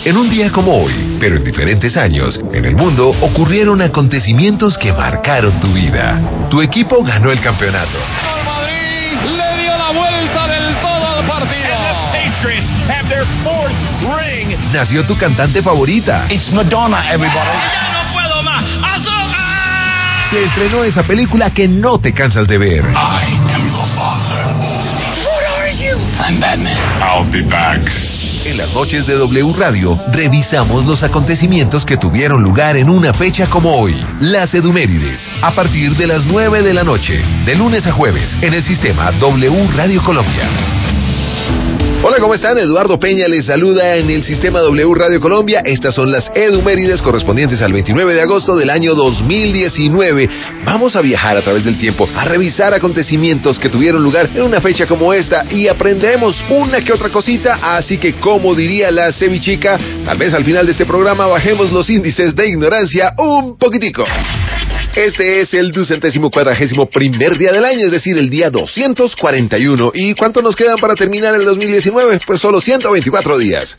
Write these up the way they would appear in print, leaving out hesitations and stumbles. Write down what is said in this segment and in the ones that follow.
En un día como hoy, pero en diferentes años, en el mundo ocurrieron acontecimientos que marcaron tu vida. Tu equipo ganó el campeonato. El Madrid le dio la vuelta del todo al partido. And the Patriots have their fourth ring. Nació tu cantante favorita. It's Madonna, everybody. ¡Ya no puedo más! ¡Azúcar! Se estrenó esa película que no te cansas de ver. I am your father. What are you? I'm Batman. I'll be back. En las noches de W Radio, revisamos los acontecimientos que tuvieron lugar en una fecha como hoy. Las Edumérides, a partir de las 9 de la noche, de lunes a jueves, en el sistema W Radio Colombia. Hola, ¿cómo están? Eduardo Peña les saluda en el sistema W Radio Colombia. Estas son las Edumérides correspondientes al 29 de agosto del año 2019. Vamos a viajar a través del tiempo, a revisar acontecimientos que tuvieron lugar en una fecha como esta y aprenderemos una que otra cosita. Así que, como diría la cevichica, tal vez al final de este programa bajemos los índices de ignorancia un poquitico. Este es el 241º día del año, es decir, el día 241. ¿Y cuánto nos quedan para terminar el 2019? Pues solo 124 días.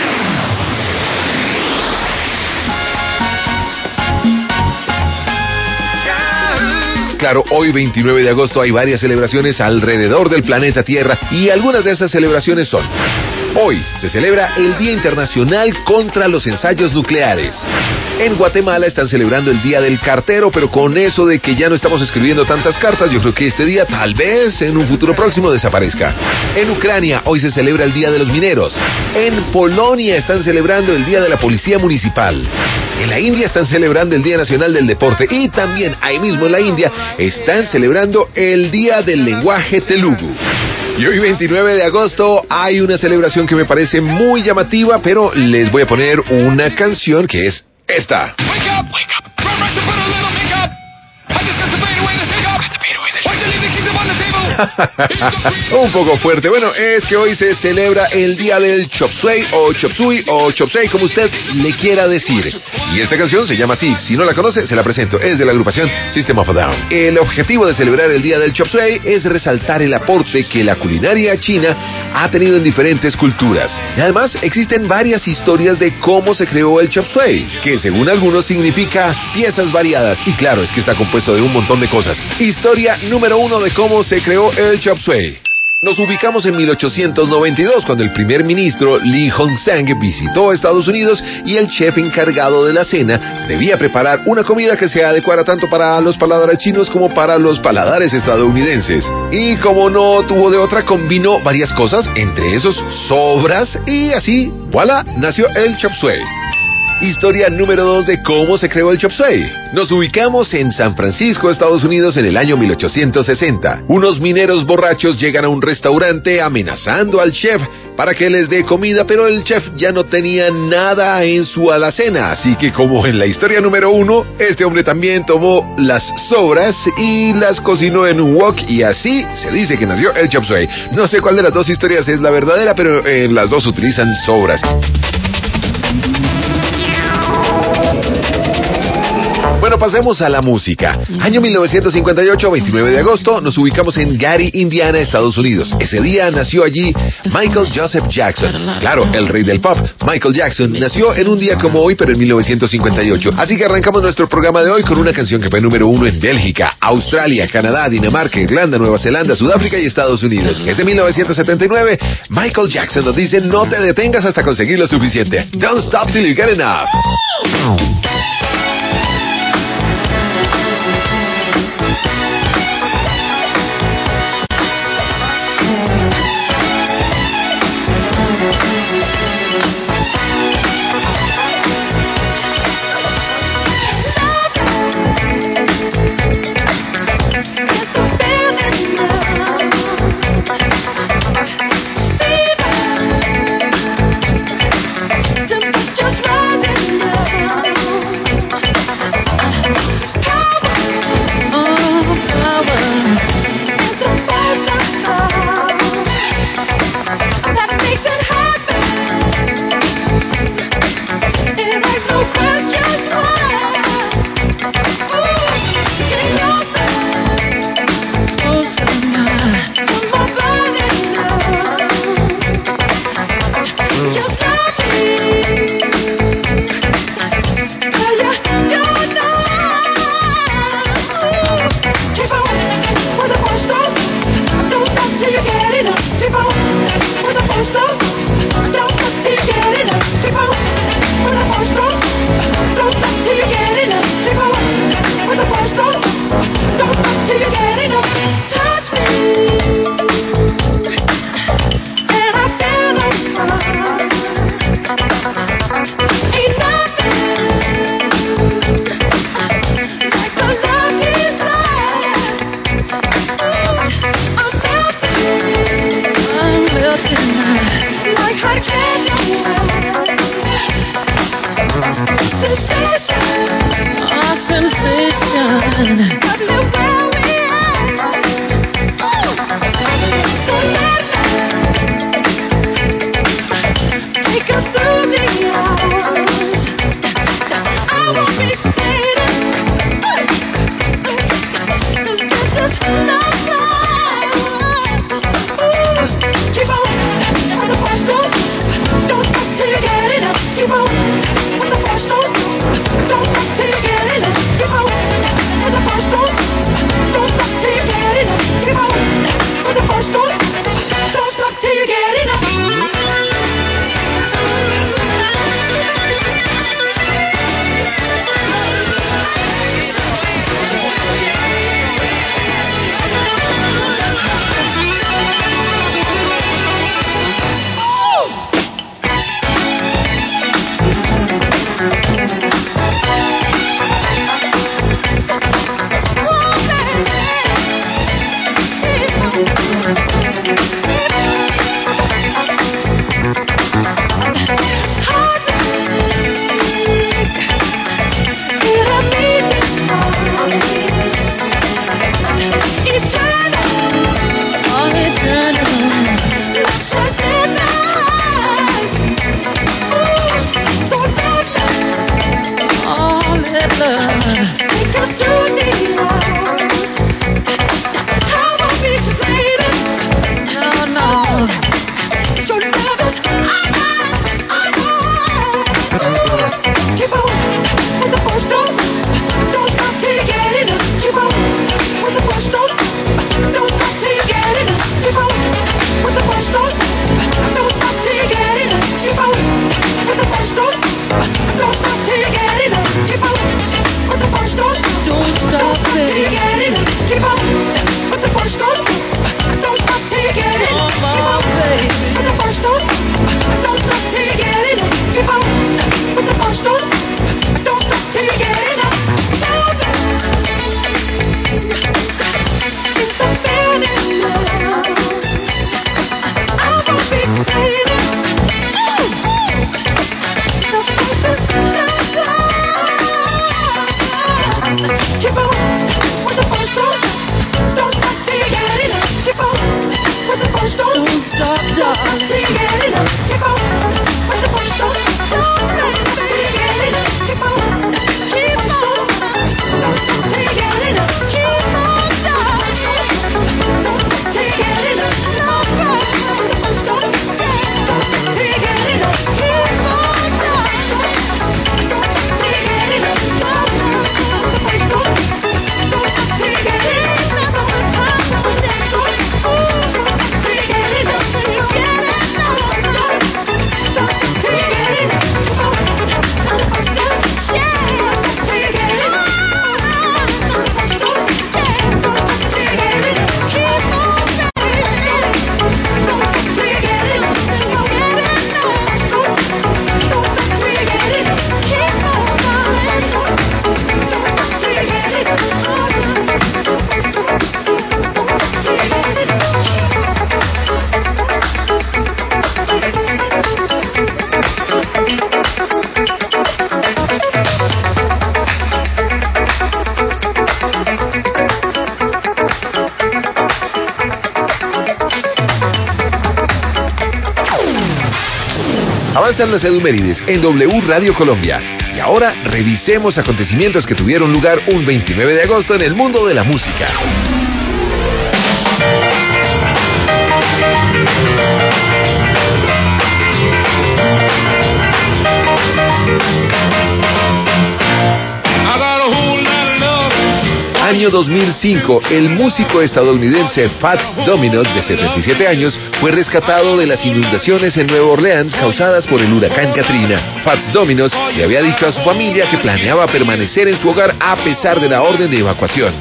Claro, hoy 29 de agosto hay varias celebraciones alrededor del planeta Tierra y algunas de esas celebraciones son: hoy se celebra el Día Internacional contra los Ensayos Nucleares. En Guatemala están celebrando el Día del Cartero, pero con eso de que ya no estamos escribiendo tantas cartas, yo creo que este día tal vez en un futuro próximo desaparezca. En Ucrania hoy se celebra el Día de los Mineros. En Polonia están celebrando el Día de la Policía Municipal. En la India están celebrando el Día Nacional del Deporte y también ahí mismo en la India están celebrando el Día del Lenguaje Telugu. Y hoy 29 de agosto hay una celebración que me parece muy llamativa, pero les voy a poner una canción que es esta. Wake up! Wake up! Rush to put a little pick up. I just got the bait away to shake up. Why you leave the keys on the table? Un poco fuerte. Bueno, es que hoy se celebra el día del Chop Suey o Chop Suey o Chop Suey, como usted le quiera decir. Y esta canción se llama así. Si no la conoce, se la presento. Es de la agrupación System of a Down. El objetivo de celebrar el día del Chop Suey es resaltar el aporte que la culinaria china ha tenido en diferentes culturas. Y además existen varias historias de cómo se creó el Chop Suey, que según algunos significa piezas variadas. Y claro, es que está compuesto de un montón de cosas. Historia número 1 de cómo se creó el Chop Suey. Nos ubicamos en 1892, cuando el primer ministro Lee Hong-sang visitó Estados Unidos y el chef encargado de la cena debía preparar una comida que se adecuara tanto para los paladares chinos como para los paladares estadounidenses. Y como no tuvo de otra, combinó varias cosas, entre esos sobras, y así, voilà, nació el Chop Suey. Historia número 2 de cómo se creó el Chop Suey. Nos ubicamos en San Francisco, Estados Unidos, en el año 1860. Unos mineros borrachos llegan a un restaurante amenazando al chef para que les dé comida, pero el chef ya no tenía nada en su alacena. Así que, como en la historia número 1, este hombre también tomó las sobras y las cocinó en un wok, y así se dice que nació el Chop Suey. No sé cuál de las dos historias es la verdadera, pero en las dos utilizan sobras. Bueno, pasemos a la música. Año 1958, 29 de agosto, nos ubicamos en Gary, Indiana, Estados Unidos. Ese día nació allí Michael Joseph Jackson. Claro, el rey del pop. Michael Jackson nació en un día como hoy, pero en 1958. Así que arrancamos nuestro programa de hoy con una canción que fue número 1 en Bélgica, Australia, Canadá, Dinamarca, Irlanda, Nueva Zelanda, Sudáfrica y Estados Unidos. Es de 1979. Michael Jackson nos dice: no te detengas hasta conseguir lo suficiente. Don't stop till you get enough. Just rising up. están las Edumérides en W Radio Colombia. Y ahora revisemos acontecimientos que tuvieron lugar un 29 de agosto en el mundo de la música. Año 2005, el músico estadounidense Fats Domino, de 77 años, fue rescatado de las inundaciones en Nueva Orleans causadas por el huracán Katrina. Fats Domino le había dicho a su familia que planeaba permanecer en su hogar a pesar de la orden de evacuación.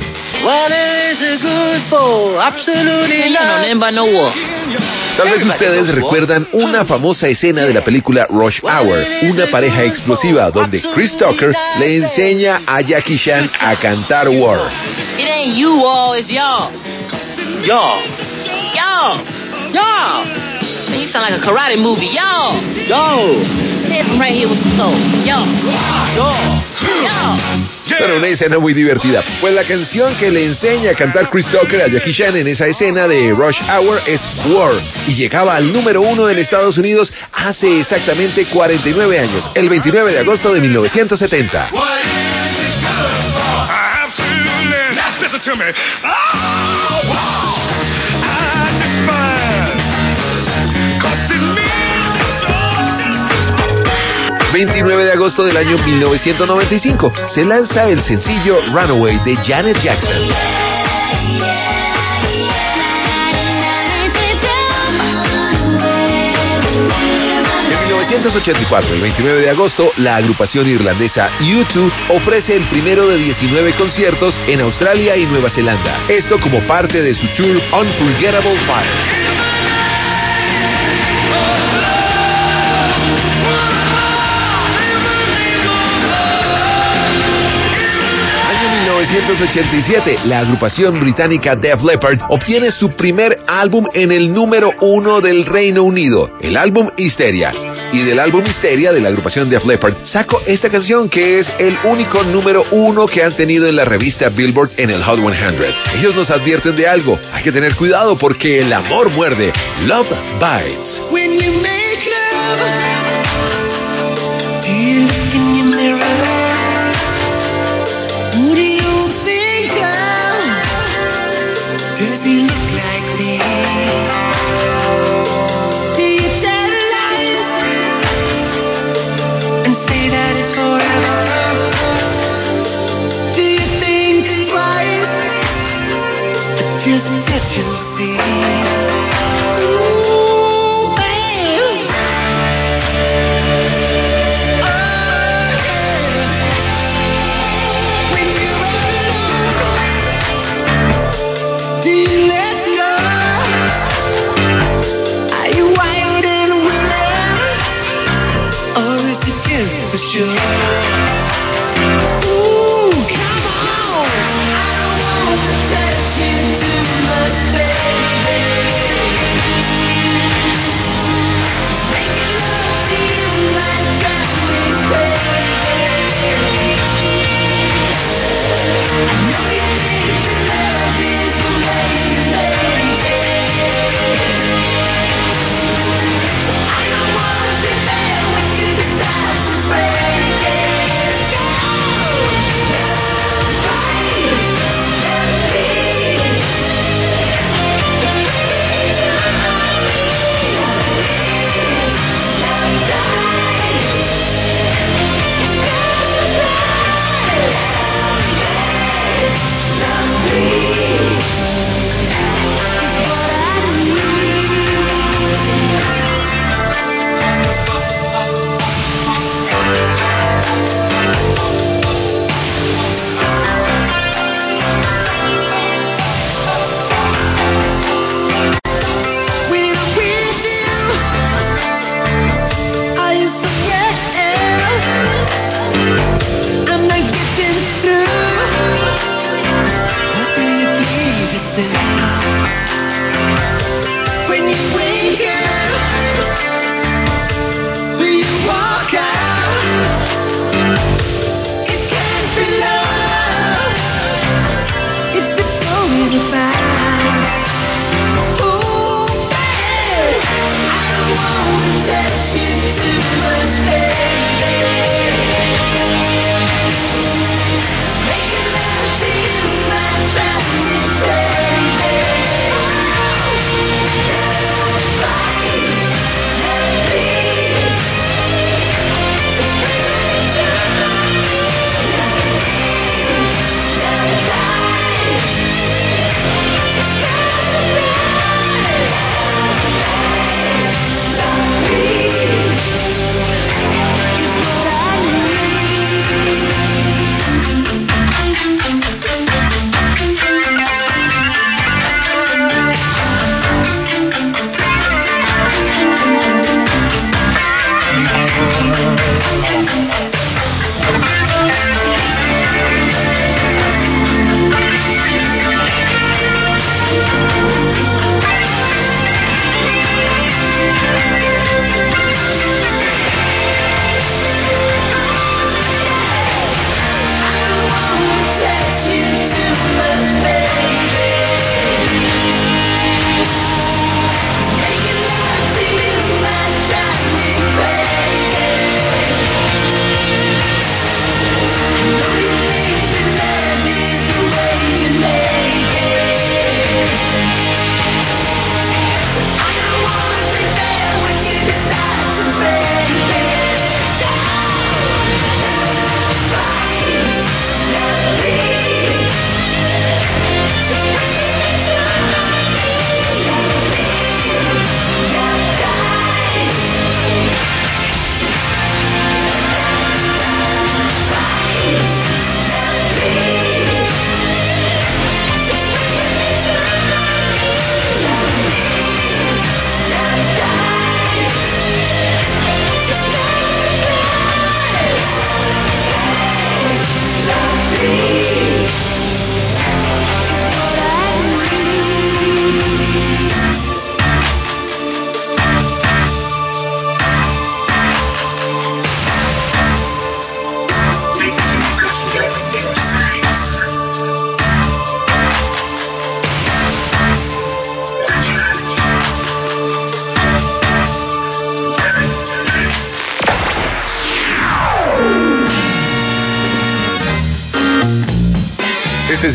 Tal vez ustedes recuerdan una famosa escena de la película Rush Hour, una pareja explosiva donde Chris Tucker le enseña a Jackie Chan a cantar War. It ain't you all, it's y'all. Y'all. Y'all. Y'all. Man, you sound like a karate movie. Y'all. Yo. Head from right here with the soul. Y'all. Y'all. Y'all. Pero una escena muy divertida, pues la canción que le enseña a cantar Chris Tucker a Jackie Chan en esa escena de Rush Hour es War, y llegaba al número 1 en Estados Unidos hace exactamente 49 años, el 29 de agosto de 1970. Listen to me. 29 de agosto del año 1995 se lanza el sencillo Runaway de Janet Jackson. En 1984, el 29 de agosto, la agrupación irlandesa U2 ofrece el primero de 19 conciertos en Australia y Nueva Zelanda. Esto como parte de su tour Unforgettable Fire. En 1987, la agrupación británica Def Leppard obtiene su primer álbum en el número 1 del Reino Unido, el álbum Hysteria. Y del álbum Hysteria de la agrupación Def Leppard saco esta canción que es el único número 1 que han tenido en la revista Billboard en el Hot 100. Ellos nos advierten de algo, hay que tener cuidado porque el amor muerde. Love bites. When you make love, do you look in your mirror? Who do you think of? Does he look like me? Do you tell lies and say that it's forever? Do you think twice or just set your see?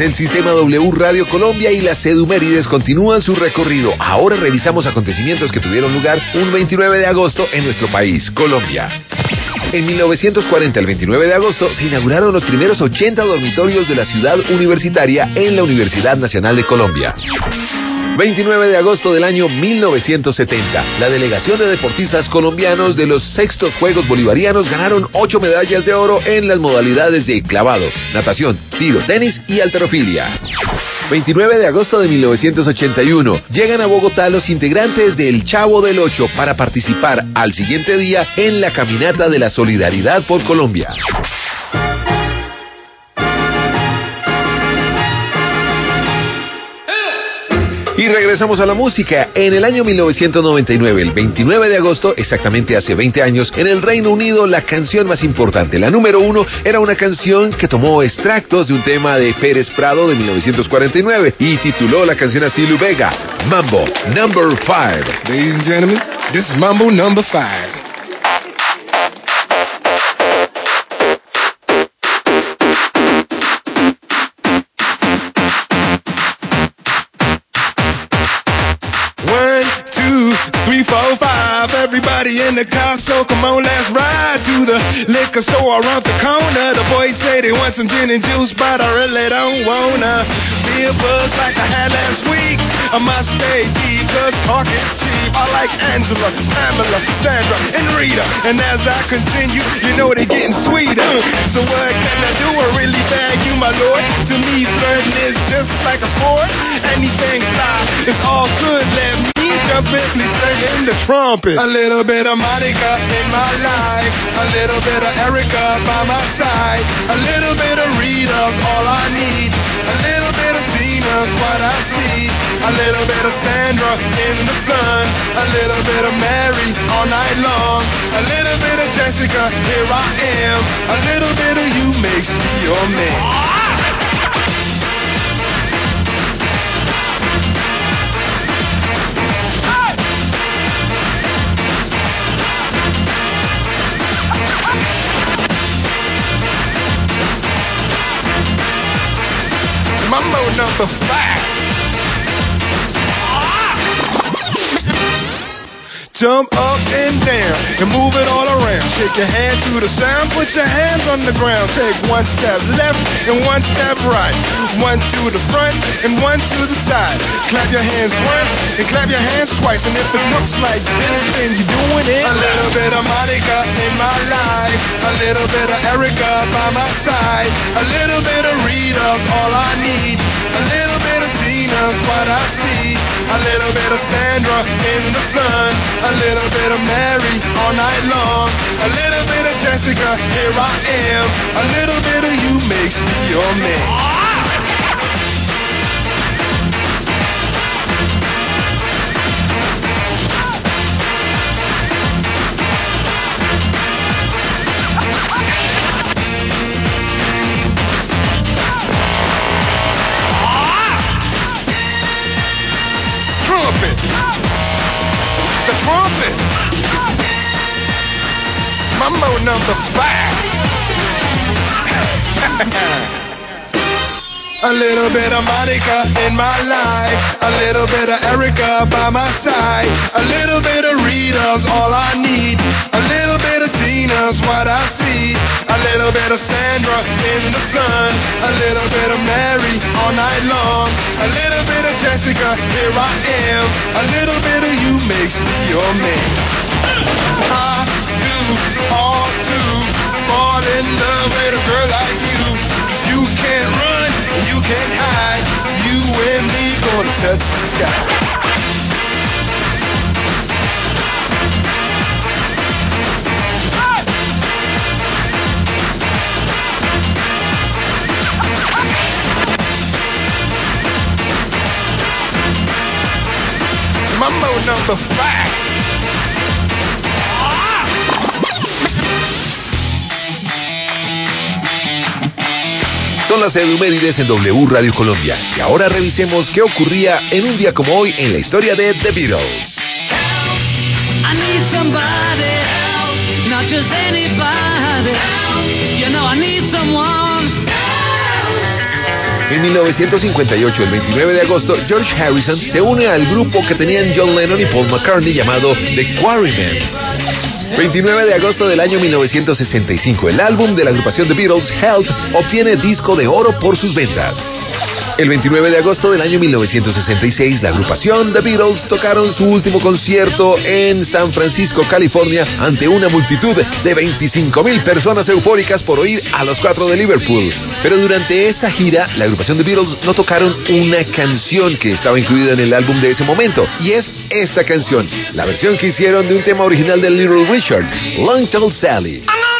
el Sistema W Radio Colombia y las Edumérides continúan su recorrido. Ahora revisamos acontecimientos que tuvieron lugar un 29 de agosto en nuestro país, Colombia. En 1940, el 29 de agosto, se inauguraron los primeros 80 dormitorios de la ciudad universitaria en la Universidad Nacional de Colombia. 29 de agosto del año 1970, la delegación de deportistas colombianos de los sextos Juegos Bolivarianos ganaron 8 medallas de oro en las modalidades de clavado, natación, tiro, tenis y halterofilia. 29 de agosto de 1981, llegan a Bogotá los integrantes del Chavo del Ocho para participar al siguiente día en la Caminata de la Solidaridad por Colombia. Y regresamos a la música. En el año 1999, el 29 de agosto, exactamente hace 20 años, en el Reino Unido, la canción más importante, la número 1, era una canción que tomó extractos de un tema de Pérez Prado de 1949 y tituló la canción así: Lu Bega, Mambo Number 5. Ladies and gentlemen, this is Mambo Number 5. Everybody in the car, so come on, let's ride to the liquor store around the corner. The boys say they want some gin and juice, but I really don't wanna be a buzz like I had last week. I must stay deep, cause talk is cheap. I like Angela, Pamela, Sandra, and Rita. And as I continue, you know they're getting sweeter. So what can I do? I really beg you, my lord. To me, flirting is just like a sport. Anything fly, it's all good. Let me jump in, please sing the trumpet. A little bit of Monica in my life, a little bit of Erica by my side, a little bit of Rita's all I need, a little bit of Tina's what I see, a little bit of Sandra in the sun, a little bit of Mary all night long, a little bit of Jessica, here I am, a little bit of you makes me your man. Mambo number 5. Jump up and down and move it all around. Shake your hand to the sound, put your hands on the ground. Take one step left and one step right. One to the front and one to the side. Clap your hands once and clap your hands twice. And if it looks like this, then you're doing it. A little bit of Monica in my life, a little bit of Erica by my side, a little bit of Rita's all I need, a little bit of Tina's what I see, a little bit of Sandra in the sun, a little bit of Mary all night long, a little bit of Jessica, here I am, a little bit of you makes me your man. The trumpet. Mambo number 5. A little bit of Monica in my life, a little bit of Erica by my side, a little bit of Rita's all I need, a little bit of Tina's what I see, a little bit of Sandra in the sun, a little bit of Mary all night long, a little bit of Jessica, here I am, a little bit of you makes me your man. I do all to fall in love with a girl like you, 'cause you can't run, you can't hide, you and me gonna touch the sky. Mambo number 5. Son las Edumérides en W Radio Colombia. Y ahora revisemos qué ocurría en un día como hoy en la historia de The Beatles. I need somebody else, not just anybody else. You know I need someone. En 1958, el 29 de agosto, George Harrison se une al grupo que tenían John Lennon y Paul McCartney llamado The Quarrymen. 29 de agosto del año 1965, el álbum de la agrupación The Beatles, Help, obtiene disco de oro por sus ventas. El 29 de agosto del año 1966, la agrupación The Beatles tocaron su último concierto en San Francisco, California, ante una multitud de 25,000 personas eufóricas por oír a los Cuatro de Liverpool. Pero durante esa gira, la agrupación The Beatles no tocaron una canción que estaba incluida en el álbum de ese momento, y es esta canción, la versión que hicieron de un tema original de Little Richard, Long Tall Sally.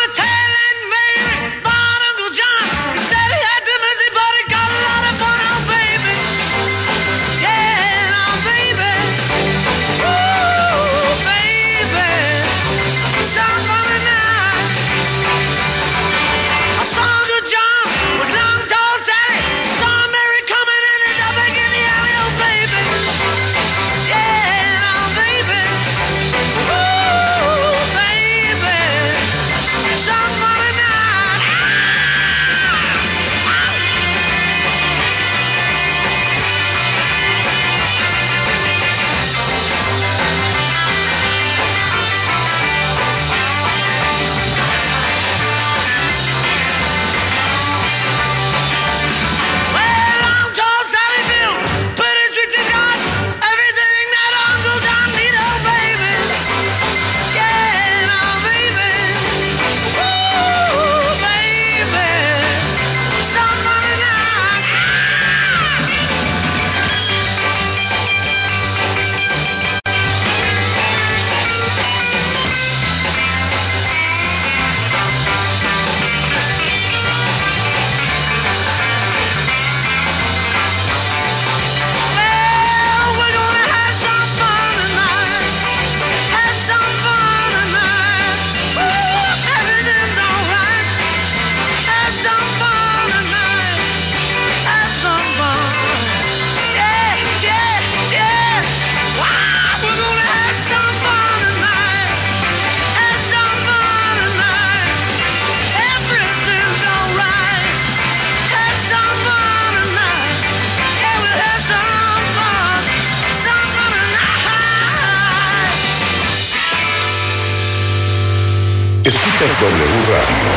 Escuchas W Radio.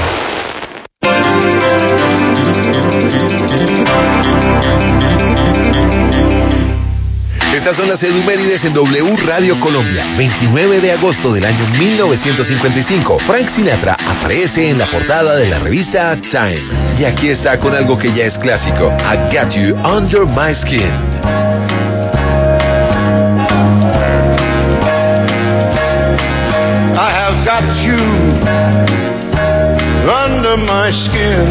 Estas son las edumérides en W Radio Colombia. 29 de agosto del año 1955, Frank Sinatra aparece en la portada de la revista Time. Y aquí está con algo que ya es clásico, I Got You Under My Skin. I have got you under my skin.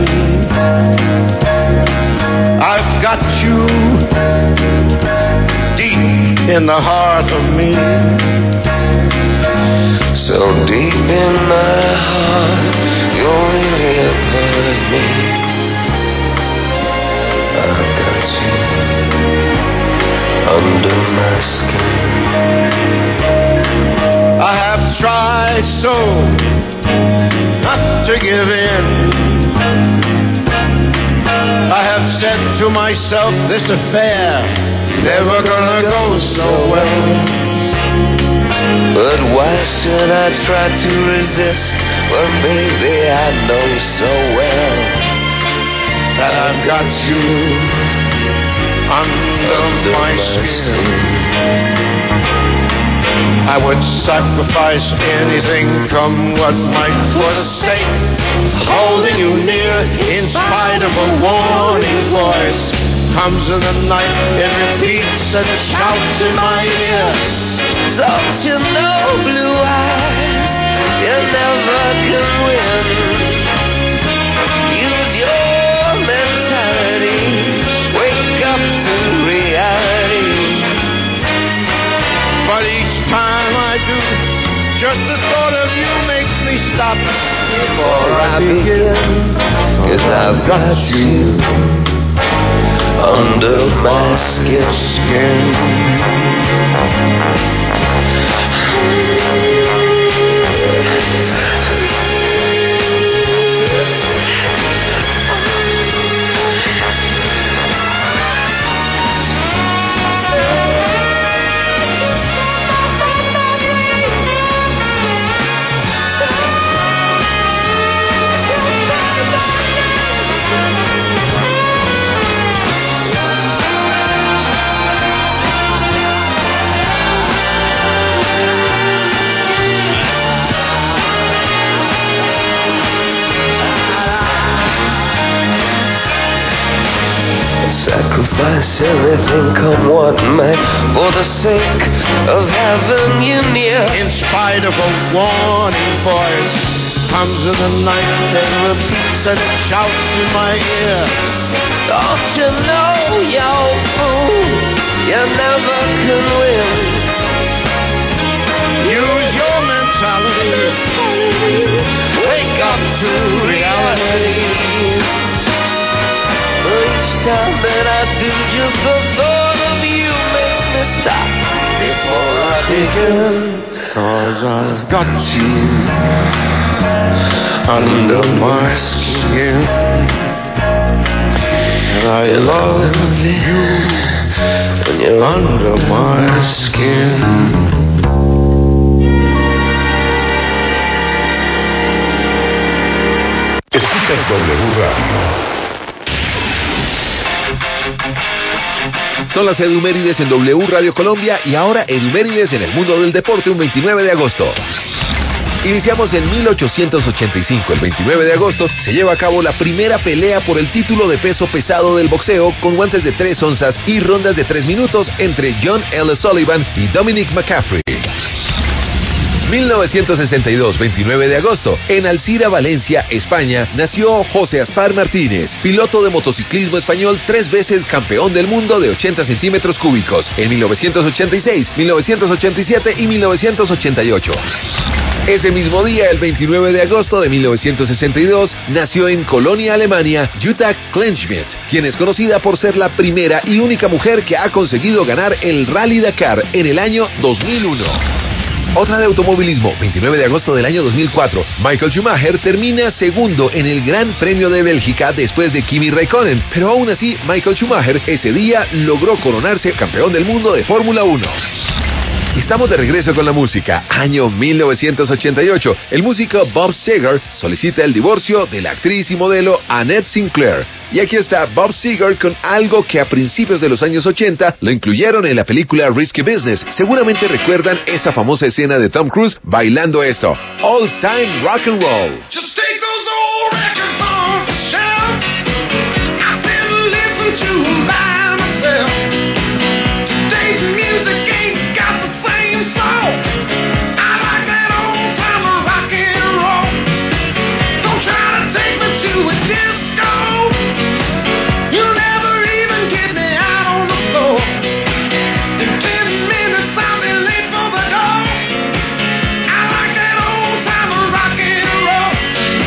I've got you deep in the heart of me. So deep in my heart, you're really a part of me. I've got you under my skin. I have tried so not to give in. I have said to myself, this affair never gonna go so well. But why should I try to resist when baby I know so well that I've got you under my skin. I would sacrifice anything, come what might, for the sake of holding you near. In spite of a warning voice comes in the night, it repeats and shouts in my ear. Don't you know, blue eyes, you never can win. Use your mentality, wake up to reality. But each time I do, just the thought of you makes me stop before I begin. 'Cause I've got you under my skin. sacrifice anything come what may for the sake of having you near. In spite of a warning voice, comes in the night and repeats and it shouts in my ear. Don't you know, you fool, you never can win. Use your mentality, wake up to reality. Each time that I do, just the thought of you makes me stop before I begin. 'Cause I've got you under my skin, and I love you When you're under my skin. Escuchas W Radio. Son las Edumérides en W Radio Colombia y ahora Edumérides en el mundo del deporte un 29 de agosto. Iniciamos en 1885. El 29 de agosto se lleva a cabo la primera pelea por el título de peso pesado del boxeo con guantes de 3 onzas y rondas de 3 minutos entre John L. Sullivan y Dominic McCaffrey. 1962, 29 de agosto, en Alcira, Valencia, España, nació José Aspar Martínez, piloto de motociclismo español 3 veces campeón del mundo de 80 centímetros cúbicos, en 1986, 1987 y 1988. Ese mismo día, el 29 de agosto de 1962, nació en Colonia, Alemania, Jutta Kleinschmidt, quien es conocida por ser la primera y única mujer que ha conseguido ganar el Rally Dakar en el año 2001. Otra de automovilismo, 29 de agosto del año 2004, Michael Schumacher termina segundo en el Gran Premio de Bélgica después de Kimi Räikkönen, pero aún así Michael Schumacher ese día logró coronarse campeón del mundo de Fórmula 1. Estamos de regreso con la música. Año 1988. El músico Bob Seger solicita el divorcio de la actriz y modelo Annette Sinclair. Y aquí está Bob Seger con algo que a principios de los años 80 lo incluyeron en la película Risky Business. Seguramente recuerdan esa famosa escena de Tom Cruise bailando esto. All Time Rock and Roll. Just take those old records off the shelf. I said listen to 'em by myself. Today's music ain't got the same soul. I like that old time rock and roll. Don't try to take me to a disco. You'll never even get me out on the floor. In 10 minutes I'll be late for the door. I like that old time rock and roll.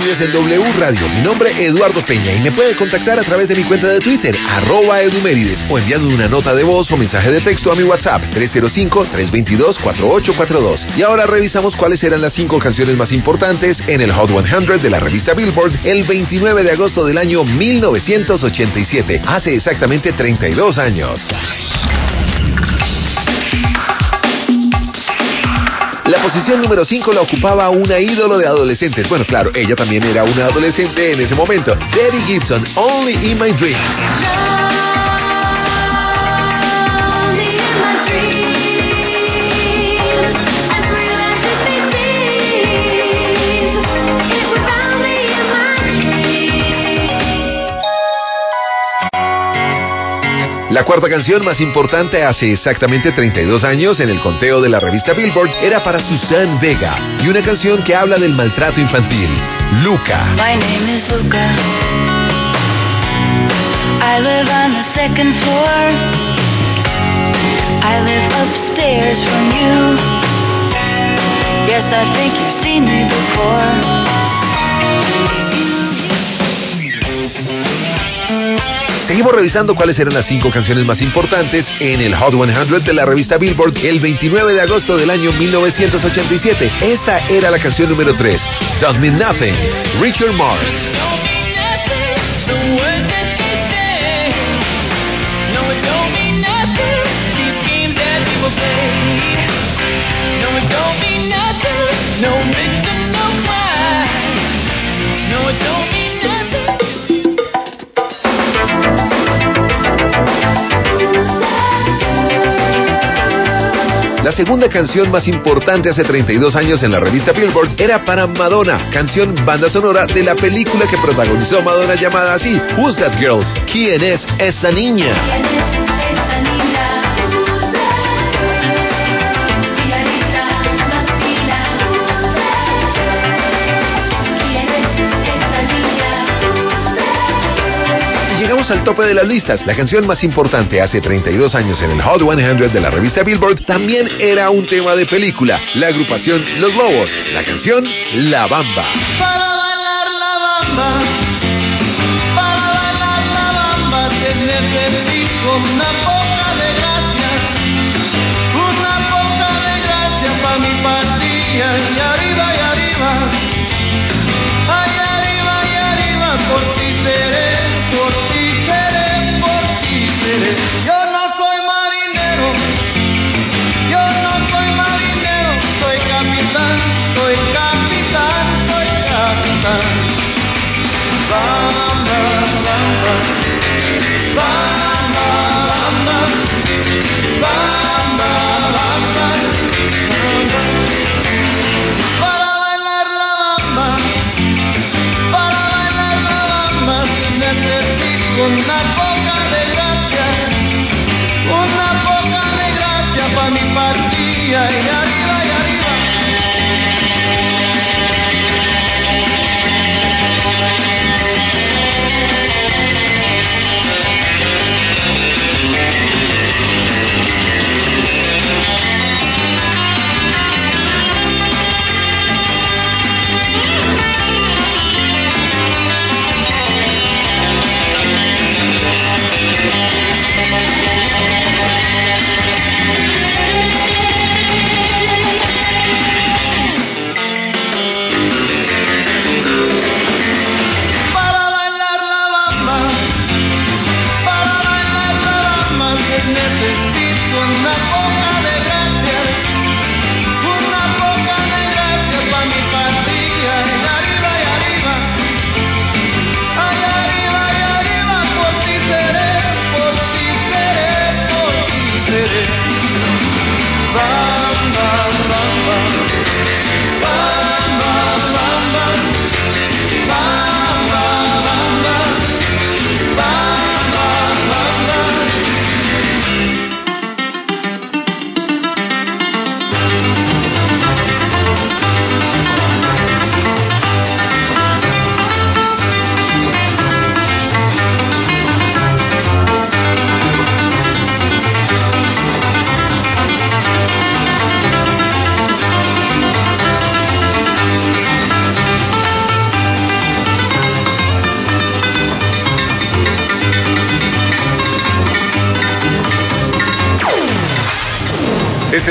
Humérides en W Radio. Mi nombre es Eduardo Peña y me puede contactar a través de mi cuenta de Twitter, @edumérides, o enviando una nota de voz o mensaje de texto a mi WhatsApp, 305-322-4842. Y ahora revisamos cuáles eran las 5 canciones más importantes en el Hot 100 de la revista Billboard el 29 de agosto del año 1987, hace exactamente 32 años. La posición número 5 la ocupaba una ídolo de adolescentes. Bueno, claro, ella también era una adolescente en ese momento. Debbie Gibson, Only in My Dreams. La cuarta canción más importante hace exactamente 32 años en el conteo de la revista Billboard era para Suzanne Vega y una canción que habla del maltrato infantil, Luca. My name is Luca. I live on the second floor. I live upstairs from you. Yes, I think you've seen me before. Seguimos revisando cuáles eran las 5 canciones más importantes en el Hot 100 de la revista Billboard el 29 de agosto del año 1987. Esta era la canción número 3, Don't Mean Nothing, Richard Marx. La segunda canción más importante hace 32 años en la revista Billboard era para Madonna, canción banda sonora de la película que protagonizó Madonna llamada así, Who's That Girl? ¿Quién es esa niña? Llegamos al tope de las listas. La canción más importante hace 32 años en el Hot 100 de la revista Billboard también era un tema de película. La agrupación Los Lobos. La canción La Bamba. Para bailar la bamba, te necesito una poca de gracia pa' mi patilla. Y arriba, por ti seré. Yo no soy marinero, soy capitán. Bamba, bamba, bamba, bamba.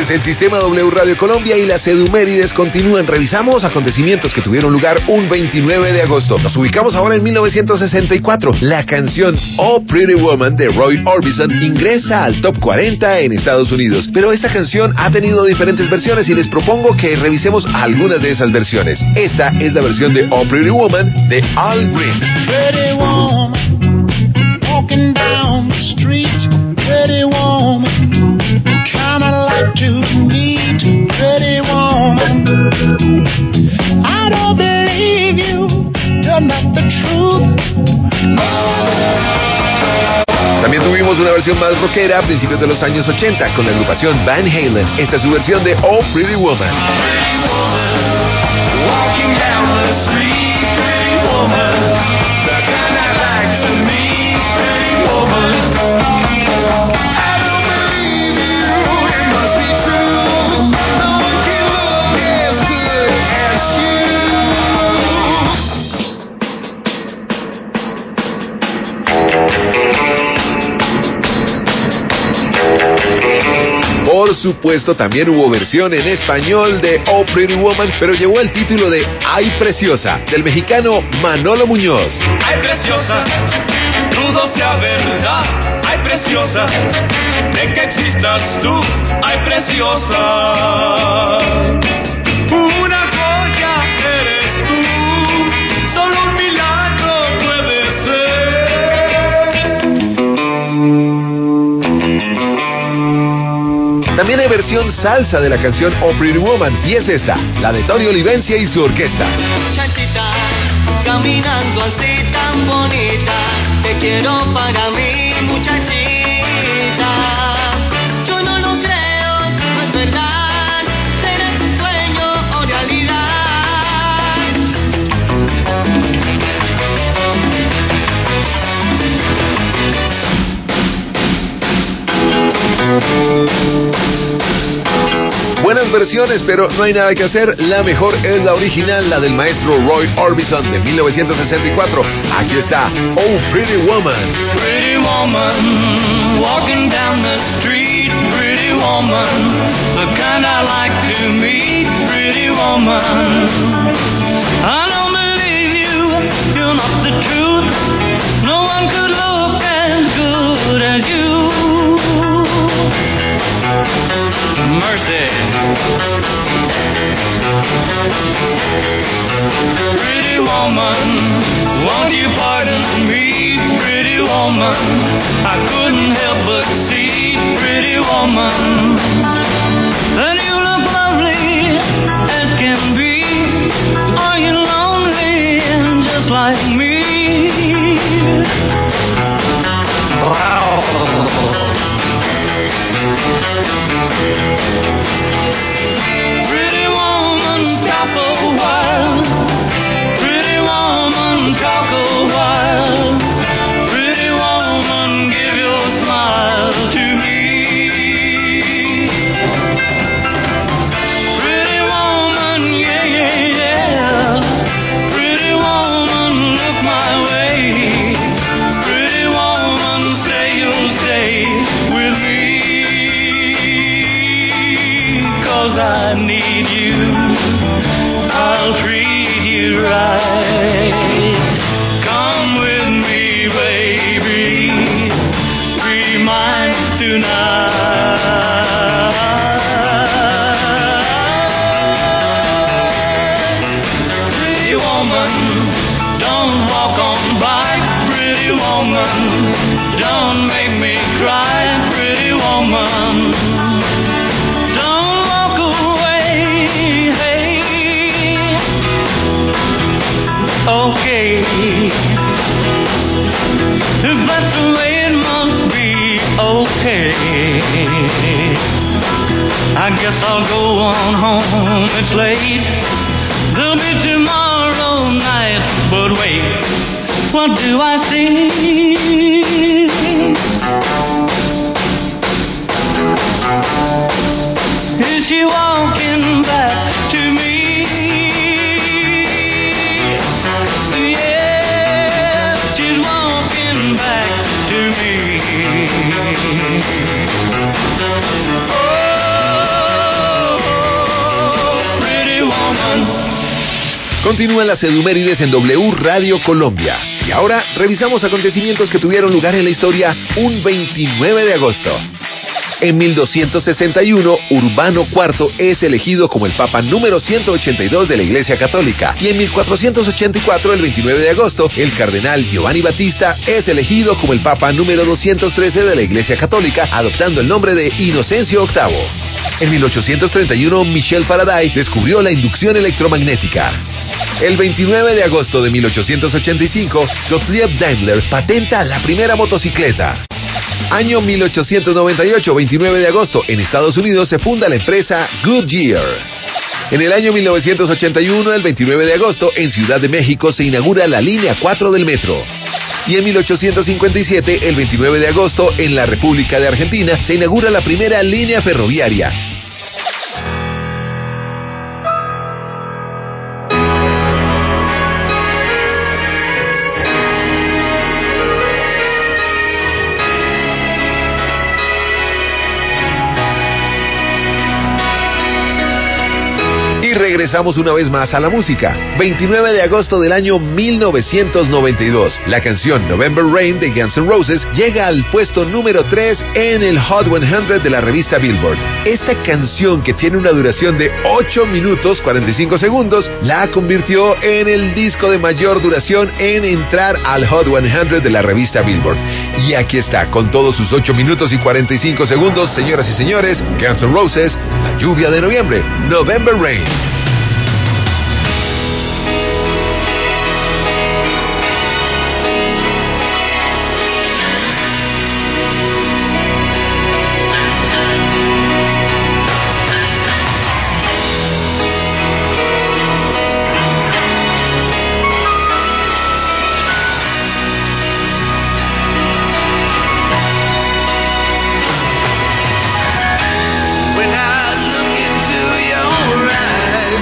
es el Sistema W Radio Colombia y las Edumérides continúan. Revisamos acontecimientos que tuvieron lugar un 29 de agosto. Nos ubicamos ahora en 1964. La canción Oh Pretty Woman de Roy Orbison ingresa al top 40 en Estados Unidos. Pero esta canción ha tenido diferentes versiones y les propongo que revisemos algunas de esas versiones. Esta es la versión de Oh Pretty Woman de Al Green. Pretty woman, walking down the street. Pretty woman, kinda like to meet. Pretty woman, I don't believe you, you're not the truth. También tuvimos una versión más rockera a principios de los años 80 con la agrupación Van Halen. Esta es su versión de Oh Pretty Woman. Walking down the street, pretty woman, the kind I like to meet, pretty woman. I don't believe you, it must be true. No one can look as good as Por supuesto, también hubo versión en español de Oh Pretty Woman, pero llevó el título de Ay Preciosa, del mexicano Manolo Muñoz. Ay preciosa, dudo sea verdad. Ay preciosa, de que existas tú. Ay preciosa, una joya eres tú. Solo un milagro puede ser. También hay versión salsa de la canción Oh Pretty Woman, y es esta, la de Tony Olivencia y su orquesta. Muchachita, caminando así tan bonita, te quiero para mí, muchachita. Yo no lo creo, no es verdad, será tu sueño o realidad. Buenas versiones, pero no hay nada que hacer. La mejor es la original, la del maestro Roy Orbison de 1964. Aquí está, Oh Pretty Woman. Pretty woman, walking down the street. Pretty woman, the kind I like to meet. Pretty woman, I don't believe you, you're not the truth. No one could look as good as you. Mercy. Pretty woman, won't you pardon me? Pretty woman, I couldn't help but see. Pretty woman, that you look lovely as can be. Are you lonely and just like me? Wow. Pretty woman, talk a while. Pretty woman, talk a while. Pretty woman, give your smile to me. Pretty woman, yeah, yeah, yeah. Pretty woman, look my way. Pretty woman, say you'll stay with me. 'Cause I need you, I'll treat you right. Come with me, baby, be mine tonight. Pretty woman, don't walk on by. Pretty woman, don't make me cry. Pretty woman, okay, if that's the way it must be, okay. I guess I'll go on home, it's late. There'll be tomorrow night, but wait, what do I see? Is she walking back to me? Oh, Continúan las edumérides en W Radio Colombia. Y ahora revisamos acontecimientos que tuvieron lugar en la historia un 29 de agosto. En 1261, Urbano IV es elegido como el Papa número 182 de la Iglesia Católica. Y en 1484, el 29 de agosto, el cardenal Giovanni Battista es elegido como el Papa número 213 de la Iglesia Católica, adoptando el nombre de Inocencio VIII. En 1831, Michel Faraday descubrió la inducción electromagnética. El 29 de agosto de 1885, Gottlieb Daimler patenta la primera motocicleta. Año 1898, 29 de agosto, en Estados Unidos se funda la empresa Goodyear. En el año 1981, el 29 de agosto, en Ciudad de México se inaugura la línea 4 del metro. Y en 1857, el 29 de agosto, en la República de Argentina, se inaugura la primera línea ferroviaria. Regresamos una vez más a la música. 29 de agosto del año 1992. La canción November Rain de Guns N' Roses llega al puesto número 3 en el Hot 100 de la revista Billboard. Esta canción, que tiene una duración de 8 minutos 45 segundos, la convirtió en el disco de mayor duración en entrar al Hot 100 de la revista Billboard. Y aquí está, con todos sus 8 minutos y 45 segundos, señoras y señores, Guns N' Roses, La lluvia de noviembre, November Rain. When I look into your eyes,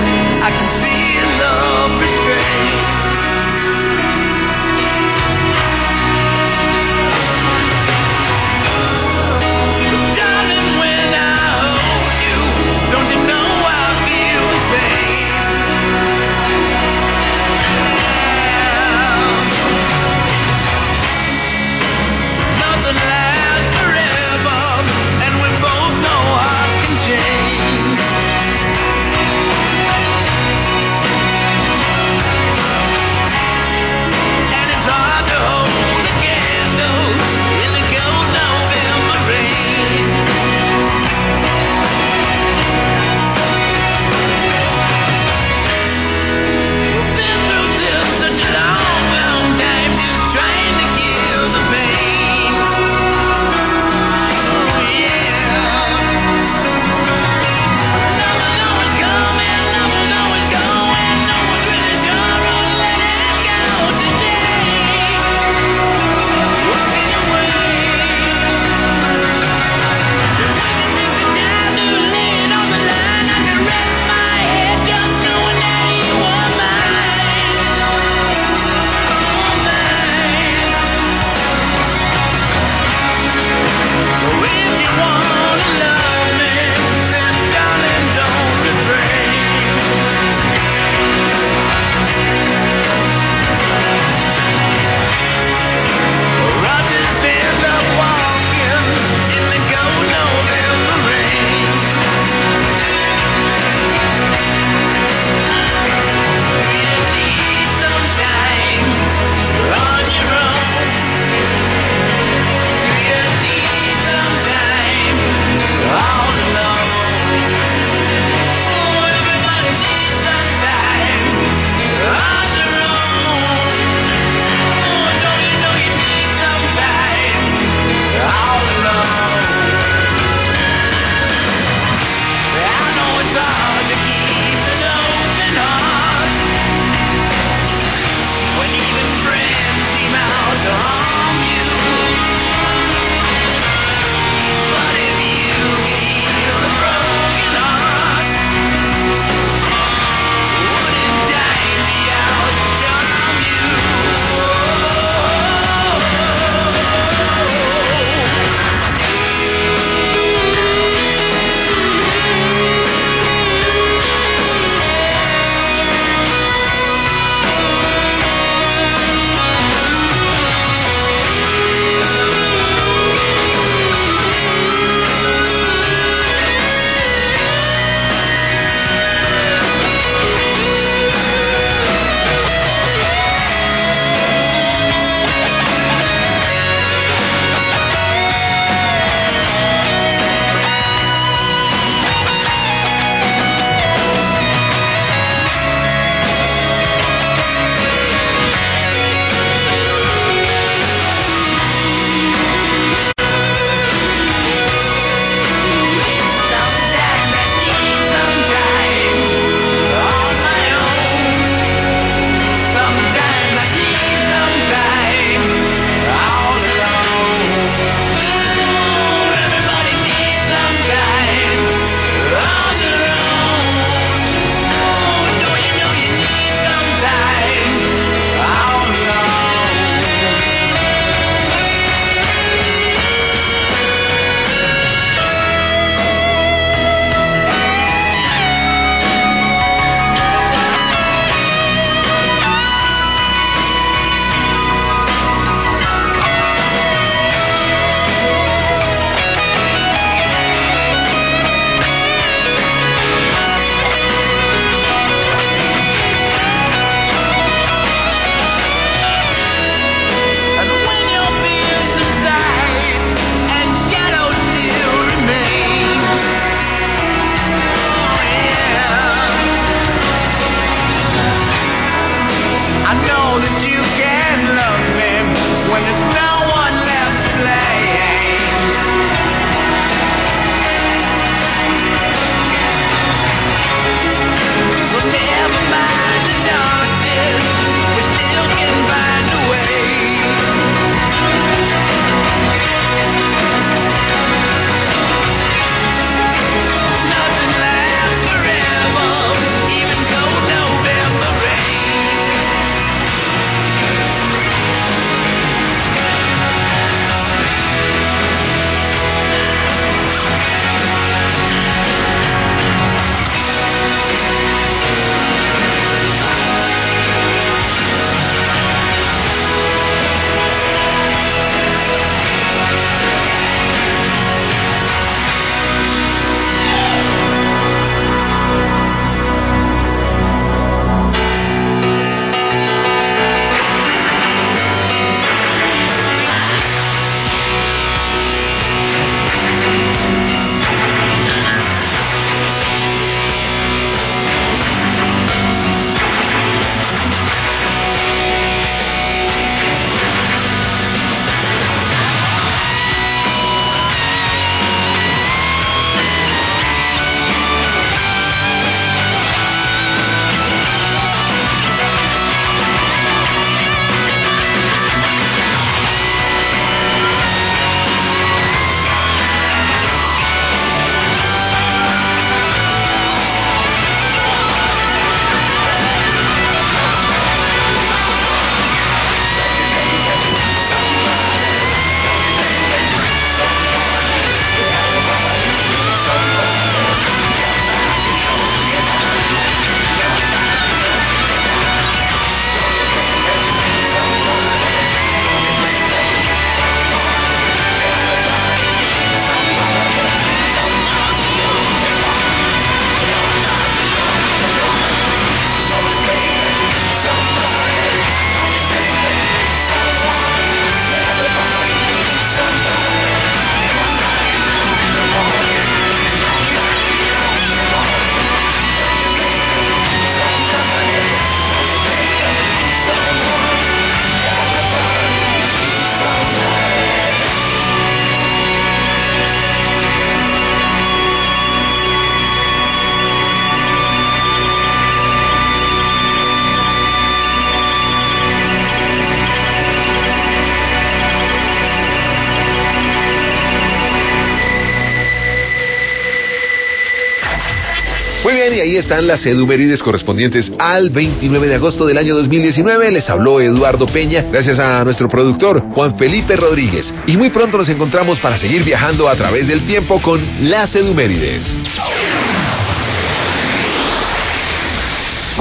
ahí están las edumérides correspondientes al 29 de agosto del año 2019. Les habló Eduardo Peña, gracias a nuestro productor Juan Felipe Rodríguez. Y muy pronto nos encontramos para seguir viajando a través del tiempo con las edumérides.